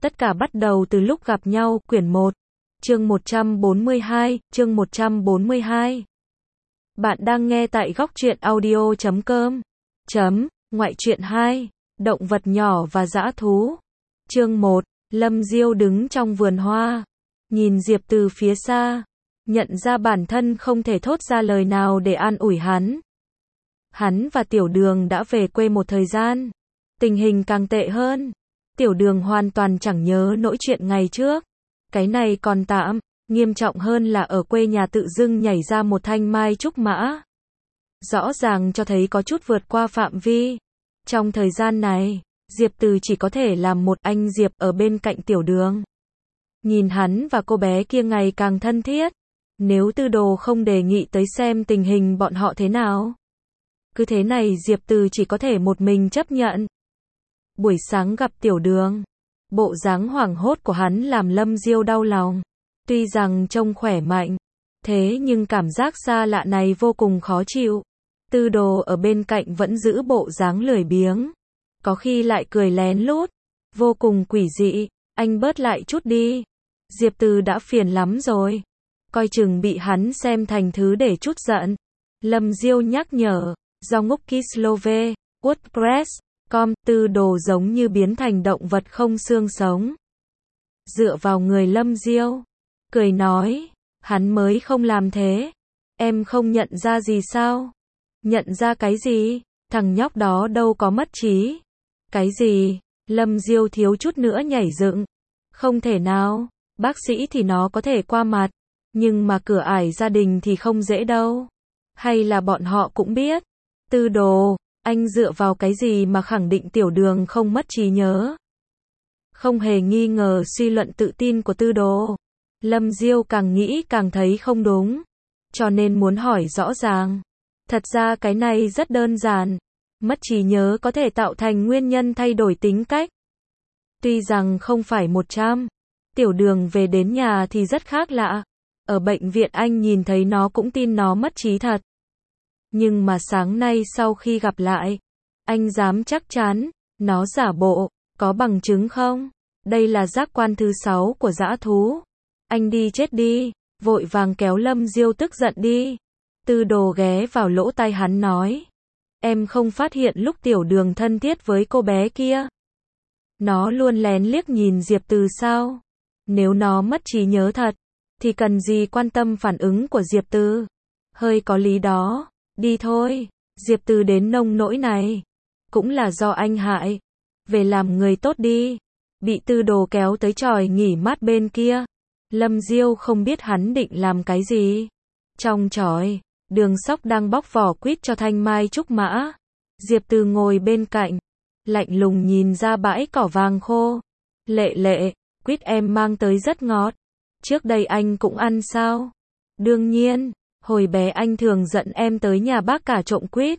Tất cả bắt đầu từ lúc gặp nhau, quyển 1, chương 142, chương 142. Bạn đang nghe tại góc truyện audio.com. Ngoại truyện 2, động vật nhỏ và dã thú. Chương 1, Lâm Diêu đứng trong vườn hoa, nhìn Diệp từ phía xa, nhận ra bản thân không thể thốt ra lời nào để an ủi hắn. Hắn và Tiểu Đường đã về quê một thời gian, tình hình càng tệ hơn. Tiểu Đường hoàn toàn chẳng nhớ nỗi chuyện ngày trước. Cái này còn tạm, nghiêm trọng hơn là ở quê nhà tự dưng nhảy ra một thanh mai trúc mã. Rõ ràng cho thấy có chút vượt qua phạm vi. Trong thời gian này, Diệp Từ chỉ có thể làm một anh Diệp ở bên cạnh Tiểu Đường. Nhìn hắn và cô bé kia ngày càng thân thiết. Nếu Tư Đồ không đề nghị tới xem tình hình bọn họ thế nào, cứ thế này Diệp Từ chỉ có thể một mình chấp nhận. Buổi sáng gặp Tiểu Đường, bộ dáng hoảng hốt của hắn làm Lâm Diêu đau lòng. Tuy rằng trông khỏe mạnh, thế nhưng cảm giác xa lạ này vô cùng khó chịu. Tư Đồ ở bên cạnh vẫn giữ bộ dáng lười biếng, có khi lại cười lén lút, vô cùng quỷ dị. Anh bớt lại chút đi, Diệp Từ đã phiền lắm rồi, coi chừng bị hắn xem thành thứ để trút giận. Lâm Diêu nhắc nhở, do ngốc Kislove, WordPress.com, Tư Đồ giống như biến thành động vật không xương sống. Dựa vào người Lâm Diêu, cười nói, hắn mới không làm thế. Em không nhận ra gì sao? Nhận ra cái gì? Thằng nhóc đó đâu có mất trí. Cái gì? Lâm Diêu thiếu chút nữa nhảy dựng. Không thể nào, bác sĩ thì nó có thể qua mặt, nhưng mà cửa ải gia đình thì không dễ đâu. Hay là bọn họ cũng biết? Tư Đồ, anh dựa vào cái gì mà khẳng định Tiểu Đường không mất trí nhớ? Không hề nghi ngờ suy luận tự tin của Tư Đồ. Lâm Diêu càng nghĩ càng thấy không đúng, cho nên muốn hỏi rõ ràng. Thật ra cái này rất đơn giản. Mất trí nhớ có thể tạo thành nguyên nhân thay đổi tính cách. Tuy rằng không phải 100. Tiểu Đường về đến nhà thì rất khác lạ. Ở bệnh viện anh nhìn thấy nó cũng tin nó mất trí thật. Nhưng mà sáng nay sau khi gặp lại, anh dám chắc chắn, nó giả bộ, có bằng chứng không? Đây là giác quan thứ 6 của dã thú. Anh đi chết đi, vội vàng kéo Lâm Diêu tức giận đi. Tư Đồ ghé vào lỗ tai hắn nói, em không phát hiện lúc Tiểu Đường thân thiết với cô bé kia, nó luôn lén liếc nhìn Diệp Từ sao? Nếu nó mất trí nhớ thật, thì cần gì quan tâm phản ứng của Diệp Từ? Hơi có lý đó. Đi thôi, Diệp Từ đến nông nỗi này, cũng là do anh hại. Về làm người tốt đi. Bị Tư Đồ kéo tới chòi nghỉ mát bên kia. Lâm Diêu không biết hắn định làm cái gì. Trong chòi, Đường Sóc đang bóc vỏ quýt cho thanh mai trúc mã. Diệp Từ ngồi bên cạnh, lạnh lùng nhìn ra bãi cỏ vàng khô. Lệ lệ, quýt em mang tới rất ngọt. Trước đây anh cũng ăn sao? Đương nhiên, hồi bé anh thường dẫn em tới nhà bác cả trộm quýt.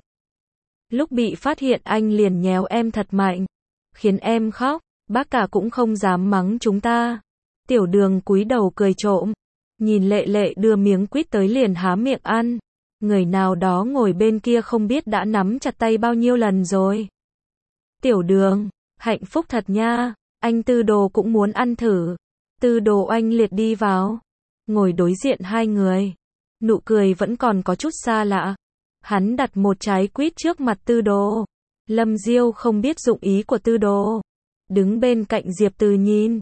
Lúc bị phát hiện anh liền nhéo em thật mạnh, khiến em khóc, bác cả cũng không dám mắng chúng ta. Tiểu Đường cúi đầu cười trộm, nhìn Lệ Lệ đưa miếng quýt tới liền há miệng ăn. Người nào đó ngồi bên kia không biết đã nắm chặt tay bao nhiêu lần rồi. Tiểu Đường, hạnh phúc thật nha, anh Tư Đồ cũng muốn ăn thử. Tư Đồ oanh liệt đi vào, ngồi đối diện hai người. Nụ cười vẫn còn có chút xa lạ. Hắn đặt một trái quýt trước mặt Tư Đồ. Lâm Diêu không biết dụng ý của Tư Đồ, đứng bên cạnh Diệp Từ nhìn.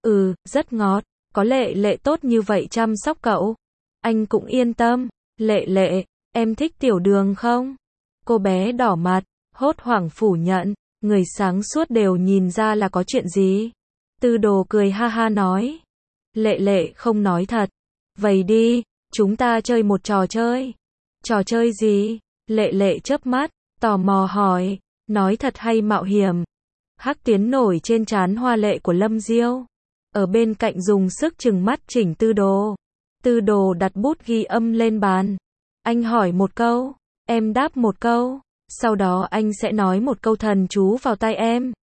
Rất ngọt, có Lệ Lệ tốt như vậy chăm sóc cậu, anh cũng yên tâm. Lệ Lệ, em thích Tiểu Đường không? Cô bé đỏ mặt, hốt hoảng phủ nhận, người sáng suốt đều nhìn ra là có chuyện gì. Tư Đồ cười ha ha nói, Lệ Lệ không nói thật. Vậy đi, chúng ta chơi một trò chơi. Trò chơi gì? Lệ Lệ chớp mắt, tò mò hỏi, nói thật hay mạo hiểm? Hắc tuyến nổi trên trán hoa lệ của Lâm Diêu, ở bên cạnh dùng sức trừng mắt chỉnh Tư Đồ. Tư Đồ đặt bút ghi âm lên bàn. Anh hỏi một câu, em đáp một câu, sau đó anh sẽ nói một câu thần chú vào tai em.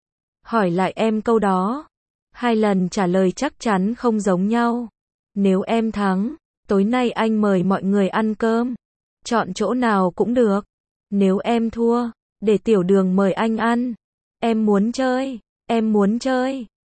Hỏi lại em câu đó. 2 lần trả lời chắc chắn không giống nhau. Nếu em thắng, tối nay anh mời mọi người ăn cơm. Chọn chỗ nào cũng được. Nếu em thua, để Tiểu Đường mời anh ăn. Em muốn chơi, em muốn chơi.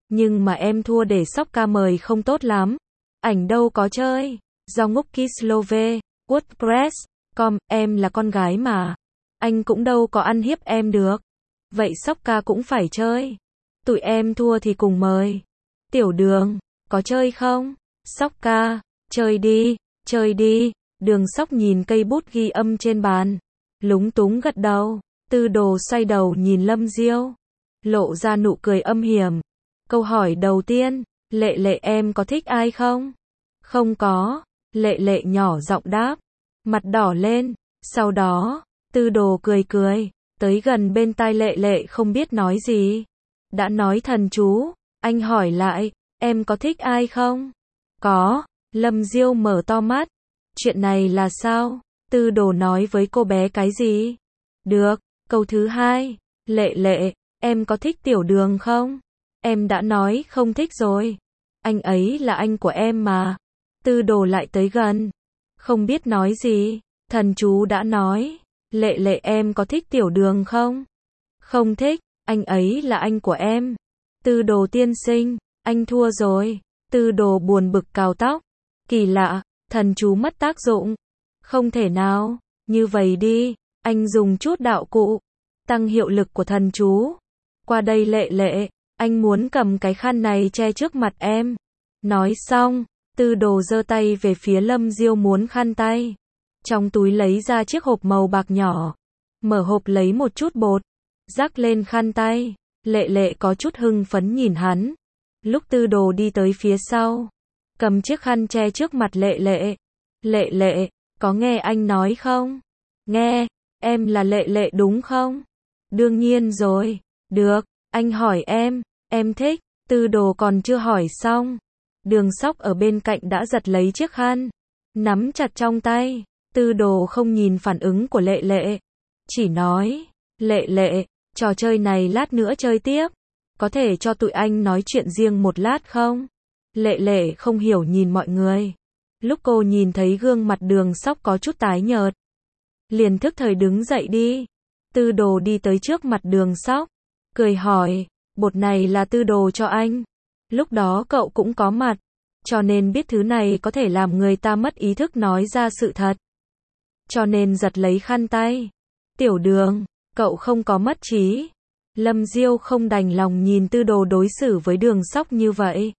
Nhưng mà em thua để Sóc ca mời không tốt lắm. Ảnh đâu có chơi. Do ngốc Kislove, WordPress.com, em là con gái mà. Anh cũng đâu có ăn hiếp em được. Vậy Sóc ca cũng phải chơi. Tụi em thua thì cùng mời. Tiểu Đường, có chơi không? Sóc ca, chơi đi, chơi đi. Đường Sóc nhìn cây bút ghi âm trên bàn. Lúng túng gật đầu. Tư Đồ xoay đầu nhìn Lâm Diêu. Lộ ra nụ cười âm hiểm. Câu hỏi đầu tiên, Lệ Lệ em có thích ai không? Không có. Lệ Lệ nhỏ giọng đáp. Mặt đỏ lên. Sau đó, Tư Đồ cười cười. Tới gần bên tai Lệ Lệ không biết nói gì. Đã nói thần chú. Anh hỏi lại, em có thích ai không? Có. Lâm Diêu mở to mắt. Chuyện này là sao? Tư Đồ nói với cô bé cái gì? Được. Câu thứ hai. Lệ Lệ, em có thích Tiểu Đường không? Em đã nói không thích rồi. Anh ấy là anh của em mà. Tư Đồ lại tới gần. Không biết nói gì. Thần chú đã nói. Lệ Lệ em có thích Tiểu Đường không? Không thích. Anh ấy là anh của em. Tư Đồ tiên sinh, anh thua rồi. Tư Đồ buồn bực cào tóc. Kỳ lạ, thần chú mất tác dụng. Không thể nào. Như vậy đi, anh dùng chút đạo cụ. Tăng hiệu lực của thần chú. Qua đây Lệ Lệ, anh muốn cầm cái khăn này che trước mặt em. Nói xong, Tư Đồ giơ tay về phía Lâm Diêu muốn khăn tay. Trong túi lấy ra chiếc hộp màu bạc nhỏ. Mở hộp lấy một chút bột. Rắc lên khăn tay. Lệ Lệ có chút hưng phấn nhìn hắn. Lúc Tư Đồ đi tới phía sau. Cầm chiếc khăn che trước mặt Lệ Lệ. Lệ Lệ, có nghe anh nói không? Nghe, em là Lệ Lệ đúng không? Đương nhiên rồi. Được, anh hỏi em thích. Tư Đồ còn chưa hỏi xong. Đường Sóc ở bên cạnh đã giật lấy chiếc khăn. Nắm chặt trong tay. Tư Đồ không nhìn phản ứng của Lệ Lệ. Chỉ nói, Lệ Lệ, trò chơi này lát nữa chơi tiếp. Có thể cho tụi anh nói chuyện riêng một lát không? Lệ Lệ không hiểu nhìn mọi người. Lúc cô nhìn thấy gương mặt Đường Sóc có chút tái nhợt. Liền thức thời đứng dậy đi. Tư Đồ đi tới trước mặt Đường Sóc. Cười hỏi, bột này là Tư Đồ cho anh. Lúc đó cậu cũng có mặt. Cho nên biết thứ này có thể làm người ta mất ý thức nói ra sự thật. Cho nên giật lấy khăn tay. Tiểu Đường, cậu không có mất trí. Lâm Diêu không đành lòng nhìn Tư Đồ đối xử với Đường Sóc như vậy.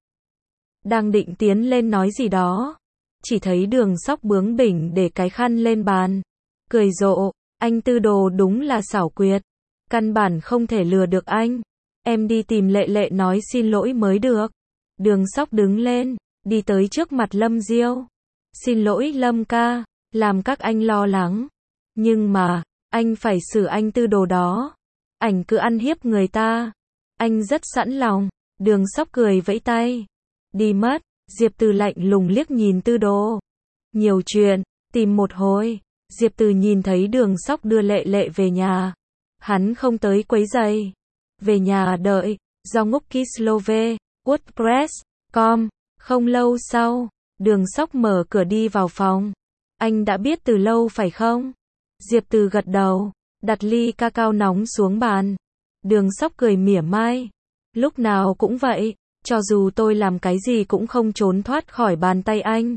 Đang định tiến lên nói gì đó. Chỉ thấy Đường Sóc bướng bỉnh để cái khăn lên bàn. Cười rộ, anh Tư Đồ đúng là xảo quyệt. Căn bản không thể lừa được anh. Em đi tìm Lệ Lệ nói xin lỗi mới được. Đường Sóc đứng lên, đi tới trước mặt Lâm Diêu. Xin lỗi Lâm ca, làm các anh lo lắng. Nhưng mà, anh phải xử anh Tư Đồ đó. Ảnh cứ ăn hiếp người ta. Anh rất sẵn lòng. Đường Sóc cười vẫy tay. Đi mất. Diệp Từ lạnh lùng liếc nhìn Tư Đồ. Nhiều chuyện, tìm một hồi. Diệp Từ nhìn thấy Đường Sóc đưa Lệ Lệ về nhà. Hắn không tới quấy rầy. Về nhà đợi. Do ngốc Kislove, WordPress.com. Không lâu sau, Đường Sóc mở cửa đi vào phòng. Anh đã biết từ lâu phải không? Diệp Từ gật đầu. Đặt ly cacao nóng xuống bàn. Đường Sóc cười mỉa mai. Lúc nào cũng vậy. Cho dù tôi làm cái gì cũng không trốn thoát khỏi bàn tay anh.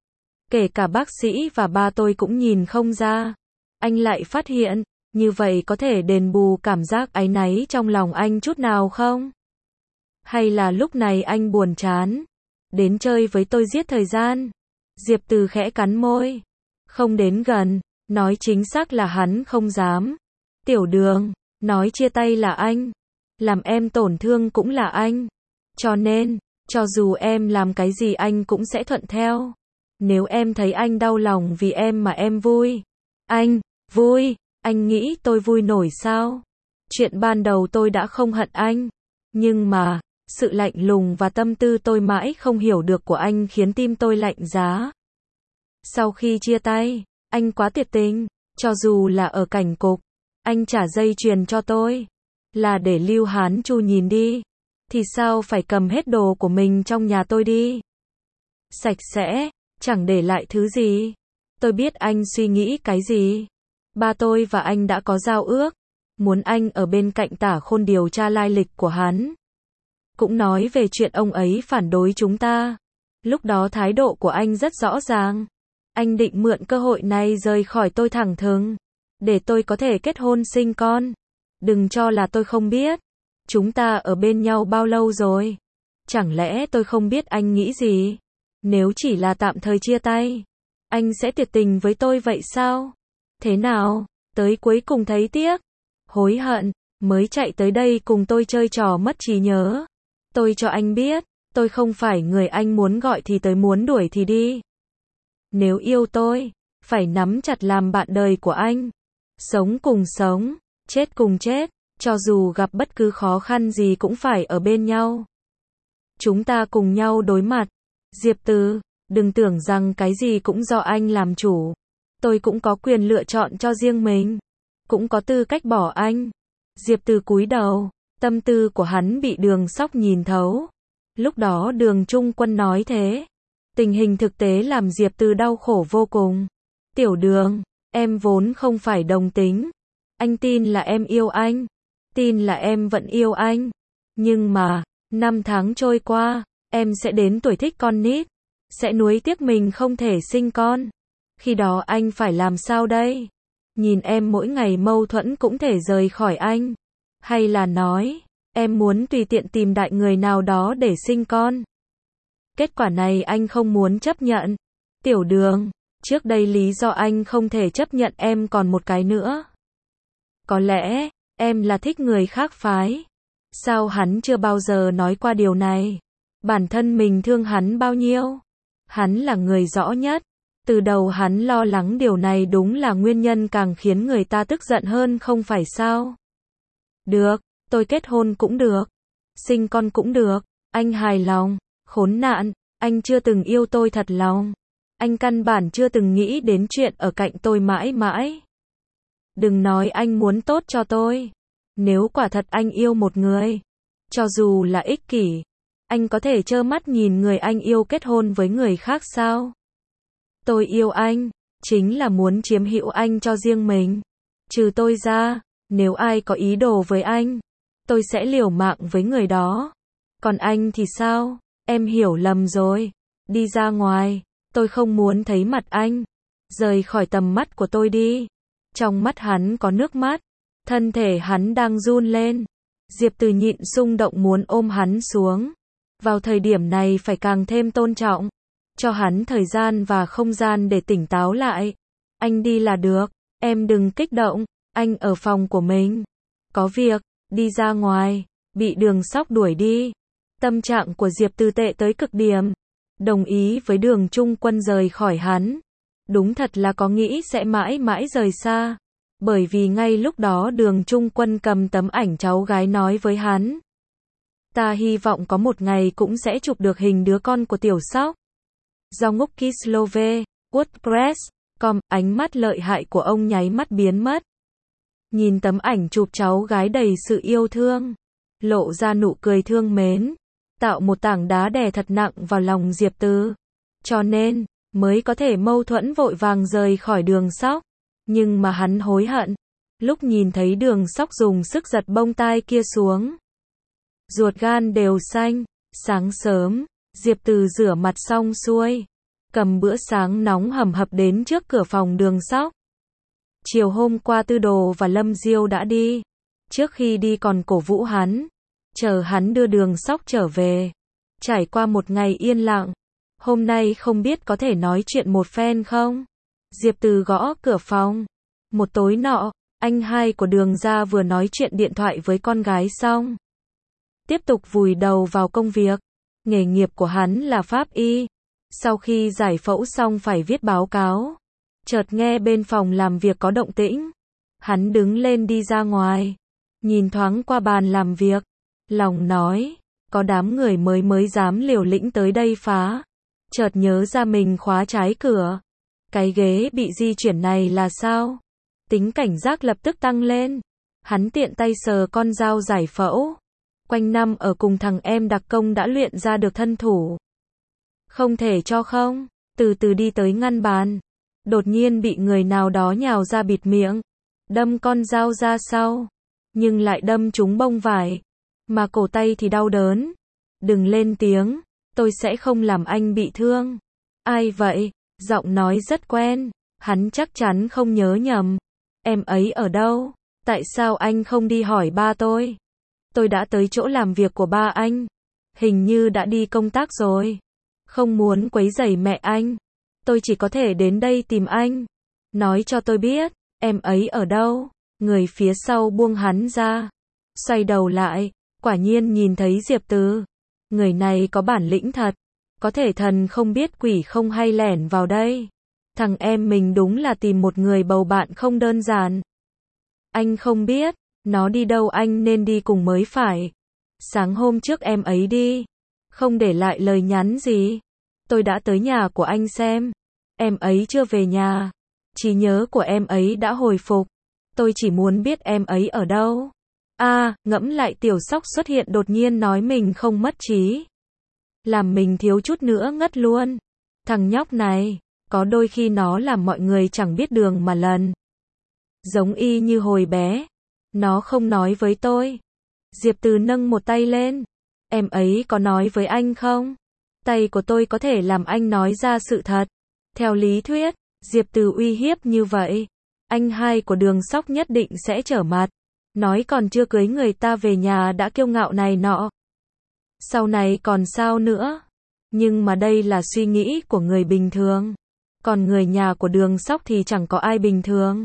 Kể cả bác sĩ và ba tôi cũng nhìn không ra. Anh lại phát hiện, như vậy có thể đền bù cảm giác áy náy trong lòng anh chút nào không? Hay là lúc này anh buồn chán? Đến chơi với tôi giết thời gian. Diệp Từ khẽ cắn môi. Không đến gần, nói chính xác là hắn không dám. Tiểu Đường, nói chia tay là anh. Làm em tổn thương cũng là anh. Cho nên, cho dù em làm cái gì anh cũng sẽ thuận theo. Nếu em thấy anh đau lòng vì em mà em vui. Anh, vui, anh nghĩ tôi vui nổi sao? Chuyện ban đầu tôi đã không hận anh. Nhưng mà, sự lạnh lùng và tâm tư tôi mãi không hiểu được của anh khiến tim tôi lạnh giá. Sau khi chia tay, anh quá tuyệt tình. Cho dù là ở cảnh cục, anh trả dây chuyền cho tôi. Là để Lưu Hán Chu nhìn đi. Thì sao phải cầm hết đồ của mình trong nhà tôi đi? Sạch sẽ, chẳng để lại thứ gì. Tôi biết anh suy nghĩ cái gì. Ba tôi và anh đã có giao ước. Muốn anh ở bên cạnh Tả Khôn điều tra lai lịch của hắn. cũng nói về chuyện ông ấy phản đối chúng ta. Lúc đó thái độ của anh rất rõ ràng. Anh định mượn cơ hội này rời khỏi tôi thẳng thừng, để tôi có thể kết hôn sinh con. Đừng cho là tôi không biết. Chúng ta ở bên nhau bao lâu rồi? Chẳng lẽ tôi không biết anh nghĩ gì? Nếu chỉ là tạm thời chia tay, anh sẽ tuyệt tình với tôi vậy sao? Thế nào? Tới cuối cùng thấy tiếc, hối hận, mới chạy tới đây cùng tôi chơi trò mất trí nhớ. Tôi cho anh biết, tôi không phải người anh muốn gọi thì tới, muốn đuổi thì đi. Nếu yêu tôi, phải nắm chặt làm bạn đời của anh. Sống cùng sống, chết cùng chết, cho dù gặp bất cứ khó khăn gì cũng phải ở bên nhau. Chúng ta cùng nhau đối mặt. Diệp Từ, đừng tưởng rằng cái gì cũng do anh làm chủ. Tôi cũng có quyền lựa chọn cho riêng mình. Cũng có tư cách bỏ anh. Diệp Từ cúi đầu, tâm tư của hắn bị Đường Sóc nhìn thấu. Lúc đó Đường Trung Quân nói thế. Tình hình thực tế làm Diệp Từ đau khổ vô cùng. Tiểu Đường, em vốn không phải đồng tính. Anh tin là em yêu anh. Tin là em vẫn yêu anh. Nhưng mà, 5 tháng trôi qua, em sẽ đến tuổi thích con nít. Sẽ nuối tiếc mình không thể sinh con. Khi đó anh phải làm sao đây? Nhìn em mỗi ngày mâu thuẫn cũng thể rời khỏi anh. Hay là nói, em muốn tùy tiện tìm đại người nào đó để sinh con. Kết quả này anh không muốn chấp nhận. Tiểu Đường, trước đây lý do anh không thể chấp nhận em còn một cái nữa. Có lẽ, em là thích người khác phái. Sao hắn chưa bao giờ nói qua điều này? Bản thân mình thương hắn bao nhiêu? Hắn là người rõ nhất. Từ đầu hắn lo lắng điều này, đúng là nguyên nhân càng khiến người ta tức giận hơn không phải sao? Được, tôi kết hôn cũng được. Sinh con cũng được. Anh hài lòng. Khốn nạn, anh chưa từng yêu tôi thật lòng. Anh căn bản chưa từng nghĩ đến chuyện ở cạnh tôi mãi mãi. Đừng nói anh muốn tốt cho tôi. Nếu quả thật anh yêu một người, cho dù là ích kỷ, anh có thể trơ mắt nhìn người anh yêu kết hôn với người khác sao? Tôi yêu anh, chính là muốn chiếm hữu anh cho riêng mình. Trừ tôi ra, nếu ai có ý đồ với anh, tôi sẽ liều mạng với người đó. Còn anh thì sao? Em hiểu lầm rồi. Đi ra ngoài, tôi không muốn thấy mặt anh. Rời khỏi tầm mắt của tôi đi. Trong mắt hắn có nước mắt. Thân thể hắn đang run lên. Diệp Từ nhịn xung động muốn ôm hắn xuống. Vào thời điểm này phải càng thêm tôn trọng. Cho hắn thời gian và không gian để tỉnh táo lại. Anh đi là được. Em đừng kích động. Anh ở phòng của mình. Có việc, đi ra ngoài. Bị Đường Sóc đuổi đi. Tâm trạng của Diệp Từ tệ tới cực điểm. Đồng ý với Đường Trung Quân rời khỏi hắn. Đúng thật là có nghĩ sẽ mãi mãi rời xa. Bởi vì ngay lúc đó Đường Trung Quân cầm tấm ảnh cháu gái nói với hắn. Ta hy vọng có một ngày cũng sẽ chụp được hình đứa con của Tiểu Sóc. Do ngốc Kislove, WordPress.com, ánh mắt lợi hại của ông nháy mắt biến mất. Nhìn tấm ảnh chụp cháu gái đầy sự yêu thương. Lộ ra nụ cười thương mến. Tạo một tảng đá đè thật nặng vào lòng Diệp Từ. Cho nên, mới có thể mâu thuẫn vội vàng rời khỏi Đường Sóc. Nhưng mà hắn hối hận. Lúc nhìn thấy Đường Sóc dùng sức giật bông tai kia xuống. Ruột gan đều xanh. Sáng sớm, Diệp Từ rửa mặt xong xuôi. Cầm bữa sáng nóng hầm hập đến trước cửa phòng Đường Sóc. Chiều hôm qua Tư Đồ và Lâm Diêu đã đi. Trước khi đi còn cổ vũ hắn. Chờ hắn đưa Đường Sóc trở về. Trải qua một ngày yên lặng. Hôm nay không biết có thể nói chuyện một phen không? Diệp Từ gõ cửa phòng. Một tối nọ, anh hai của Đường gia vừa nói chuyện điện thoại với con gái xong. Tiếp tục vùi đầu vào công việc. Nghề nghiệp của hắn là pháp y. Sau khi giải phẫu xong phải viết báo cáo. Chợt nghe bên phòng làm việc có động tĩnh. Hắn đứng lên đi ra ngoài. Nhìn thoáng qua bàn làm việc. Lòng nói, có đám người mới dám liều lĩnh tới đây phá. Chợt nhớ ra mình khóa trái cửa. Cái ghế bị di chuyển này là sao? Tính cảnh giác lập tức tăng lên. Hắn tiện tay sờ con dao giải phẫu. Quanh năm ở cùng thằng em đặc công đã luyện ra được thân thủ. Không thể cho không, từ từ đi tới ngăn bàn. Đột nhiên bị người nào đó nhào ra bịt miệng. Đâm con dao ra sau. Nhưng lại đâm trúng bông vải. Mà cổ tay thì đau đớn. Đừng lên tiếng, tôi sẽ không làm anh bị thương. Ai vậy? Giọng nói rất quen, hắn chắc chắn không nhớ nhầm. Em ấy ở đâu? Tại sao anh không đi hỏi ba tôi? Tôi đã tới chỗ làm việc của ba anh. Hình như đã đi công tác rồi. Không muốn quấy rầy mẹ anh. Tôi chỉ có thể đến đây tìm anh. Nói cho tôi biết, em ấy ở đâu? Người phía sau buông hắn ra. Xoay đầu lại, quả nhiên nhìn thấy Diệp Từ. Người này có bản lĩnh thật. Có thể thần không biết quỷ không hay lẻn vào đây. Thằng em mình đúng là tìm một người bầu bạn không đơn giản. Anh không biết, nó đi đâu anh nên đi cùng mới phải. Sáng hôm trước em ấy đi. Không để lại lời nhắn gì. Tôi đã tới nhà của anh xem. Em ấy chưa về nhà. Trí nhớ của em ấy đã hồi phục. Tôi chỉ muốn biết em ấy ở đâu. Ngẫm lại Tiểu Sóc xuất hiện đột nhiên nói mình không mất trí. Làm mình thiếu chút nữa ngất luôn. Thằng nhóc này, có đôi khi nó làm mọi người chẳng biết đường mà lần. Giống y như hồi bé. Nó không nói với tôi. Diệp Từ nâng một tay lên. Em ấy có nói với anh không? Tay của tôi có thể làm anh nói ra sự thật. Theo lý thuyết, Diệp Từ uy hiếp như vậy, anh hai của Đường Sóc nhất định sẽ trở mặt. Nói còn chưa cưới người ta về nhà đã kiêu ngạo này nọ. Sau này còn sao nữa? Nhưng mà đây là suy nghĩ của người bình thường. Còn người nhà của Đường Sóc thì chẳng có ai bình thường.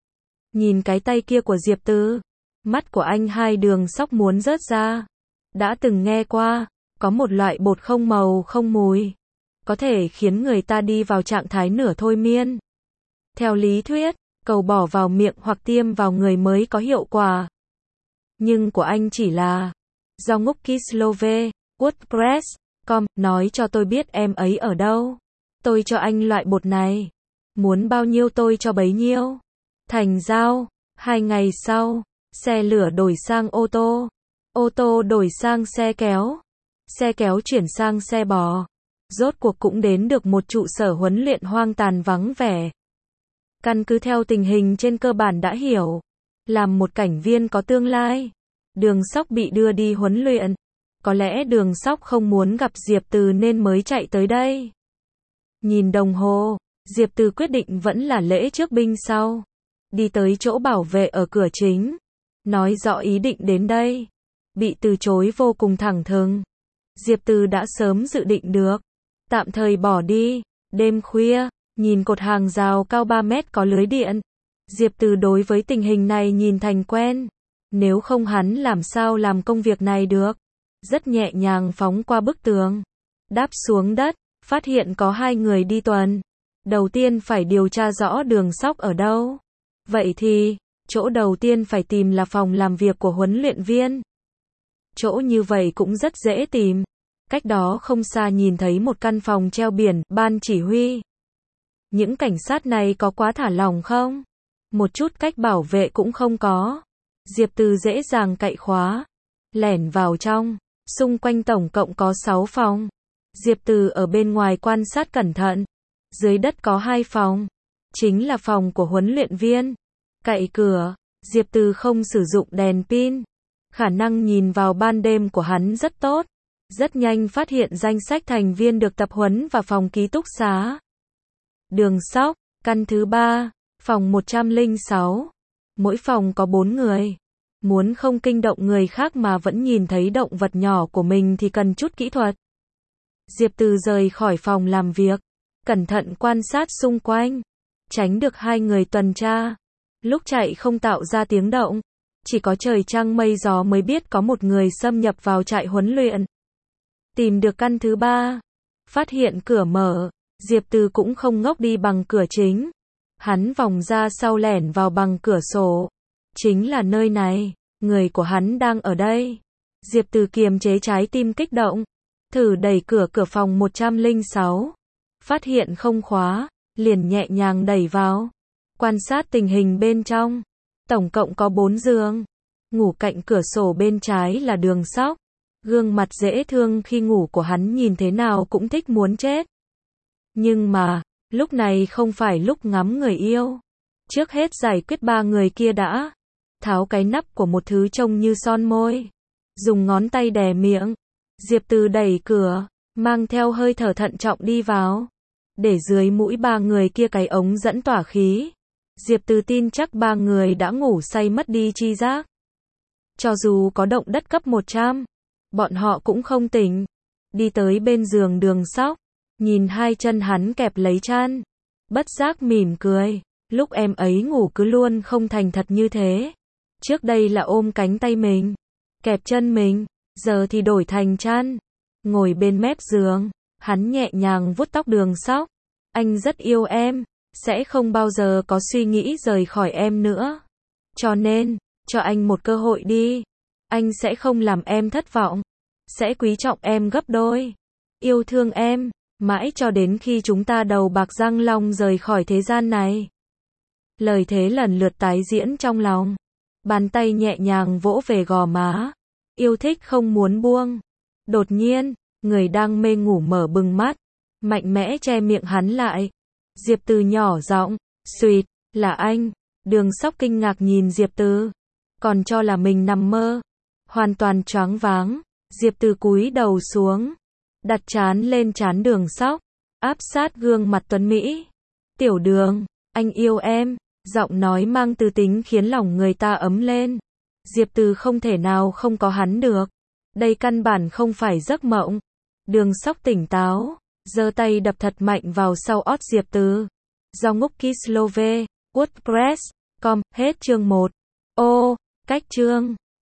Nhìn cái tay kia của Diệp Từ, mắt của anh hai Đường Sóc muốn rớt ra. Đã từng nghe qua, có một loại bột không màu không mùi, có thể khiến người ta đi vào trạng thái nửa thôi miên. Theo lý thuyết, cầu bỏ vào miệng hoặc tiêm vào người mới có hiệu quả. Nhưng của anh chỉ là do ngốc Kislove, WordPress.com, nói cho tôi biết em ấy ở đâu. Tôi cho anh loại bột này. Muốn bao nhiêu tôi cho bấy nhiêu. Thành giao. 2 ngày sau, xe lửa đổi sang ô tô đổi sang xe kéo chuyển sang xe bò. Rốt cuộc cũng đến được một trụ sở huấn luyện hoang tàn vắng vẻ. Căn cứ theo tình hình trên cơ bản đã hiểu, làm một cảnh viên có tương lai. Đường Sóc bị đưa đi huấn luyện. Có lẽ Đường Sóc không muốn gặp Diệp Từ nên mới chạy tới đây. Nhìn đồng hồ, Diệp Từ quyết định vẫn là lễ trước binh sau. Đi tới chỗ bảo vệ ở cửa chính. Nói rõ ý định đến đây. Bị từ chối vô cùng thẳng thừng. Diệp Từ đã sớm dự định được. Tạm thời bỏ đi. Đêm khuya, nhìn cột hàng rào cao 3 mét có lưới điện. Diệp Từ đối với tình hình này nhìn thành quen. Nếu không hắn làm sao làm công việc này được. Rất nhẹ nhàng phóng qua bức tường. Đáp xuống đất, phát hiện có 2 người đi tuần. Đầu tiên phải điều tra rõ Đường Sóc ở đâu. Vậy thì, chỗ đầu tiên phải tìm là phòng làm việc của huấn luyện viên. Chỗ như vậy cũng rất dễ tìm. Cách đó không xa nhìn thấy một căn phòng treo biển, ban chỉ huy. Những cảnh sát này có quá thả lỏng không? Một chút cách bảo vệ cũng không có. Diệp Từ dễ dàng cậy khóa. Lẻn vào trong. Xung quanh tổng cộng có 6 phòng. Diệp Từ ở bên ngoài quan sát cẩn thận. Dưới đất có 2 phòng. Chính là phòng của huấn luyện viên. Cậy cửa. Diệp Từ không sử dụng đèn pin. Khả năng nhìn vào ban đêm của hắn rất tốt. Rất nhanh phát hiện danh sách thành viên được tập huấn và phòng ký túc xá. Đường Sóc, căn thứ 3, phòng 106. Mỗi phòng có 4 người. Muốn không kinh động người khác mà vẫn nhìn thấy động vật nhỏ của mình thì cần chút kỹ thuật. Diệp Từ rời khỏi phòng làm việc. Cẩn thận quan sát xung quanh. Tránh được 2 người tuần tra. Lúc chạy không tạo ra tiếng động. Chỉ có trời trăng mây gió mới biết có một người xâm nhập vào trại huấn luyện. Tìm được căn thứ 3. Phát hiện cửa mở. Diệp Từ cũng không ngốc đi bằng cửa chính. Hắn vòng ra sau lẻn vào bằng cửa sổ. Chính là nơi này. Người của hắn đang ở đây. Diệp Từ kiềm chế trái tim kích động. Thử đẩy cửa phòng 106. Phát hiện không khóa. Liền nhẹ nhàng đẩy vào. Quan sát tình hình bên trong. Tổng cộng có 4 giường. Ngủ cạnh cửa sổ bên trái là Đường Sóc. Gương mặt dễ thương khi ngủ của hắn nhìn thế nào cũng thích muốn chết. Nhưng mà, lúc này không phải lúc ngắm người yêu. Trước hết giải quyết 3 người kia đã. Tháo cái nắp của một thứ trông như son môi. Dùng ngón tay đè miệng. Diệp Từ đẩy cửa, mang theo hơi thở thận trọng đi vào. Để dưới mũi ba người kia cái ống dẫn tỏa khí. Diệp Từ tin chắc ba người đã ngủ say mất đi tri giác. Cho dù có động đất cấp 100, bọn họ cũng không tỉnh. Đi tới bên giường Đường Sóc, nhìn hai chân hắn kẹp lấy chăn, bất giác mỉm cười. Lúc em ấy ngủ cứ luôn không thành thật như thế. Trước đây là ôm cánh tay mình, kẹp chân mình, giờ thì đổi thành chăn. Ngồi bên mép giường, hắn nhẹ nhàng vuốt tóc Đường Sóc. Anh rất yêu em, sẽ không bao giờ có suy nghĩ rời khỏi em nữa. Cho nên, cho anh một cơ hội đi. Anh sẽ không làm em thất vọng. Sẽ quý trọng em gấp đôi. Yêu thương em, mãi cho đến khi chúng ta đầu bạc răng long rời khỏi thế gian này. Lời thế lần lượt tái diễn trong lòng. Bàn tay nhẹ nhàng vỗ về gò má. Yêu thích không muốn buông. Đột nhiên, người đang mê ngủ mở bừng mắt, mạnh mẽ che miệng hắn lại. Diệp Từ nhỏ giọng, "Xuyệt, là anh." Đường Sóc kinh ngạc nhìn Diệp Từ, còn cho là mình nằm mơ, hoàn toàn choáng váng. Diệp Từ cúi đầu xuống, đặt trán lên trán Đường Sóc, áp sát gương mặt tuấn mỹ. "Tiểu Đường, anh yêu em." Giọng nói mang tư tính khiến lòng người ta ấm lên. Diệp Từ không thể nào không có hắn được. Đây căn bản không phải giấc mộng. Đường Sóc tỉnh táo, giơ tay đập thật mạnh vào sau ót Diệp Từ. Do Ngốc Kislove, WordPress.com, hết chương 1. Ô, cách chương.